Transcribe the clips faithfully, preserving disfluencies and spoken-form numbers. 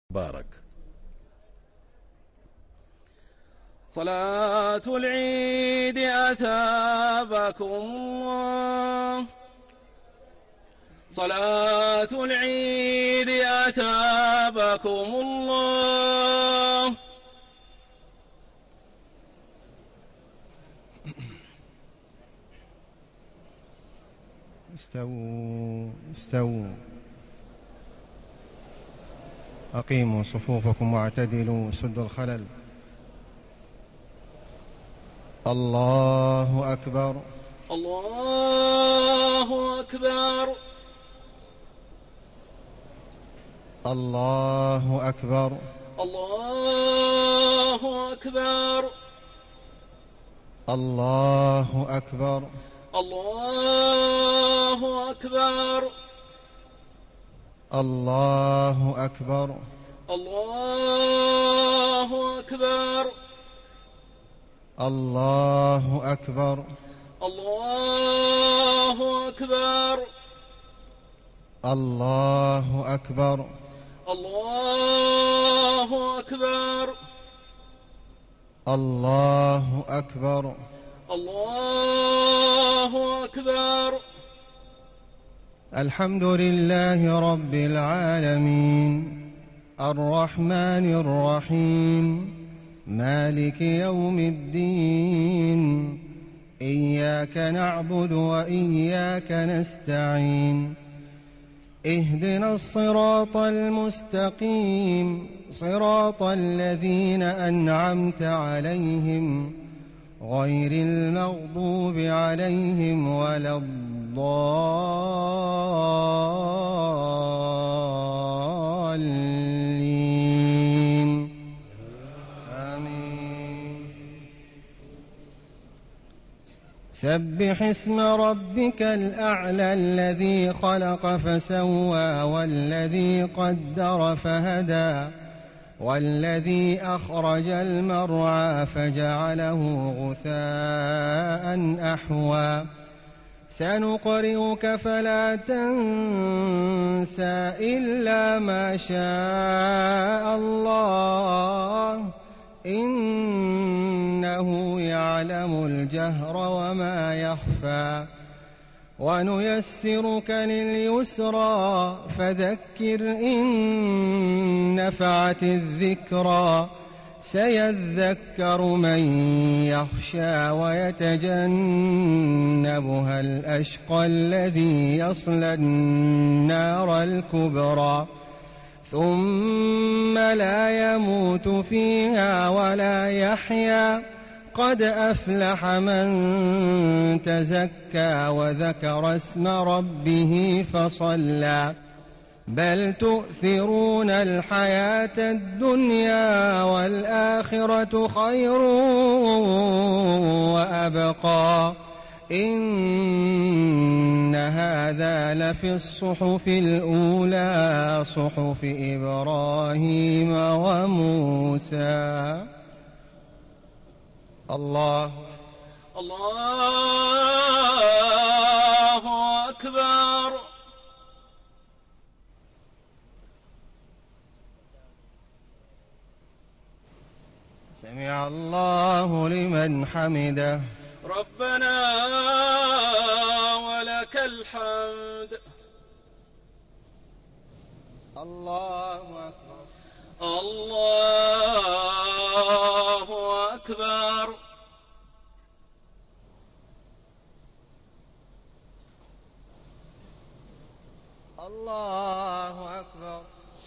بارك. صلاة العيد أثابكم الله، صلاة العيد أثابكم الله. استووا استووا أقيموا صفوفكم واعتدلوا، سدوا الخلل. الله أكبر الله أكبر الله أكبر الله أكبر الله أكبر الله أكبر الله أكبر الله أكبر الله أكبر الله أكبر الله أكبر الله أكبر الله أكبر الله أكبر. الحمد لله رب العالمين، الرحمن الرحيم، مالك يوم الدين، إياك نعبد وإياك نستعين، اهدنا الصراط المستقيم، صراط الذين أنعمت عليهم غير المغضوب عليهم ولا الضالين، آمين. سبح اسم ربك الأعلى الذي خلق فسوى والذي قدر فهدى والذي أخرج المرعى فجعله غثاء أحوى. سنقرئك فلا تنسى إلا ما شاء الله، إنه يعلم الجهر وما يخفى. ونيسرك لليسرى فذكر إن نفعت الذكرى، سيذكر من يخشى ويتجنبها الأشقى الذي يصلى النار الكبرى، ثم لا يموت فيها ولا يحيا. قد أفلح من تزكى وذكر اسم ربه فصلى. بل تؤثرون الحياة الدنيا والآخرة خير وأبقى. إن هذا لفي الصحف الأولى، صحف إبراهيم وموسى. الله الله أكبر. سمع الله لمن حمده. ربنا ولك الحمد. الله أكبر الله أكبر. الله أكبر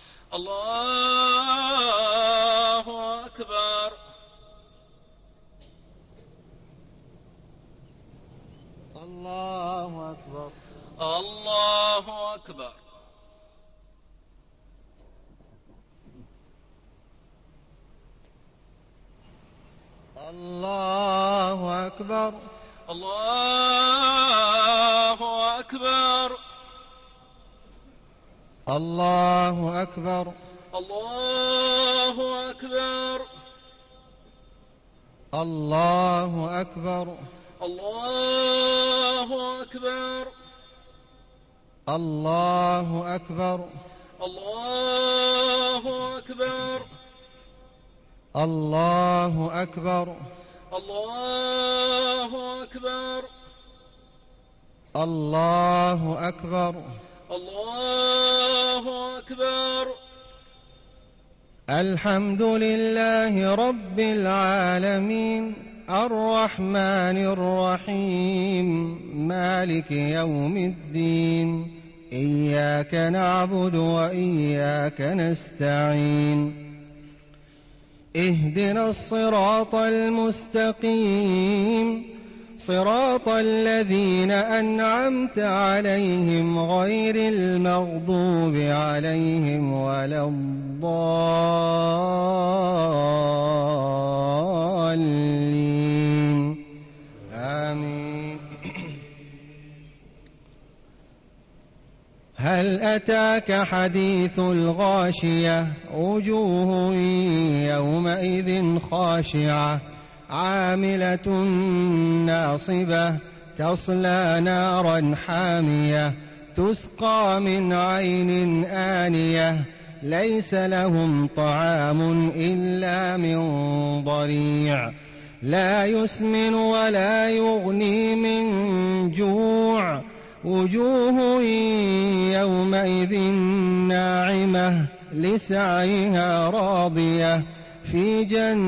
الله أكبر. الله أكبر الله أكبر. الله أكبر الله أكبر. الله أكبر الله أكبر. الله أكبر الله أكبر. الله أكبر الله أكبر. الله أكبر. الله أكبر. الله أكبر. الله أكبر. الحمد لله رب العالمين الرحمن الرحيم مالك يوم الدين إياك نعبد وإياك نستعين اهدنا الصراط المستقيم صراط الذين أنعمت عليهم غير المغضوب عليهم ولا الضالين آمين. هل أتاك حديث الغاشية وجوه يومئذ خاشعة عاملة ناصبة تصلى نارا حامية تسقى من عين آنية ليس لهم طعام إلا من ضريع لا يسمن ولا يغني من جوع وجوه يومئذ ناعمة لسعيها راضية في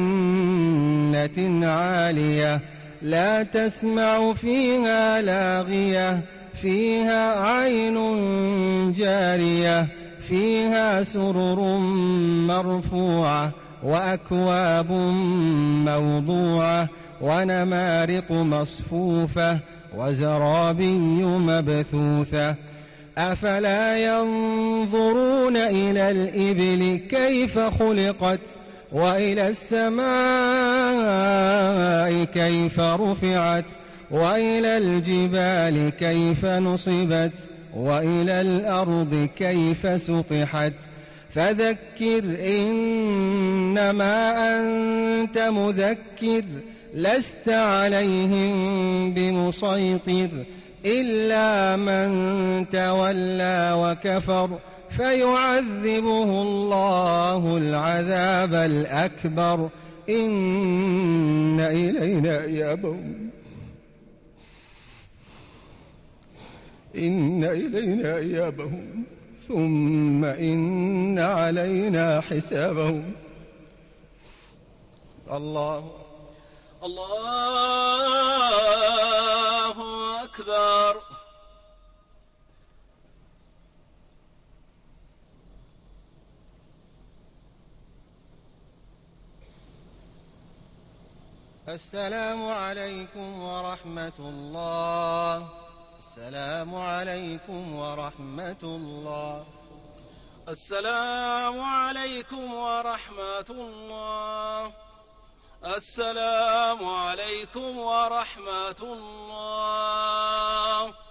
جنة عالية لا تسمع فيها لاغية فيها عين جارية فيها سرر مرفوعة وأكواب موضوعة ونمارق مصفوفة وزرابي مبثوثة أفلا ينظرون إلى الإبل كيف خلقت وإلى السماء كيف رفعت وإلى الجبال كيف نصبت وإلى الأرض كيف سطحت فذكر إنما أنت مذكر لست عليهم بمسيطر إلا من تولى وكفر فيعذبه الله العذاب الأكبر إن إلينا إيابهم إن إلينا إيابهم ثم إن علينا حسابهم. الله الله أكبر. السلام عليكم ورحمة الله. السلام عليكم ورحمة الله. السلام عليكم ورحمة الله. السلام عليكم ورحمة الله.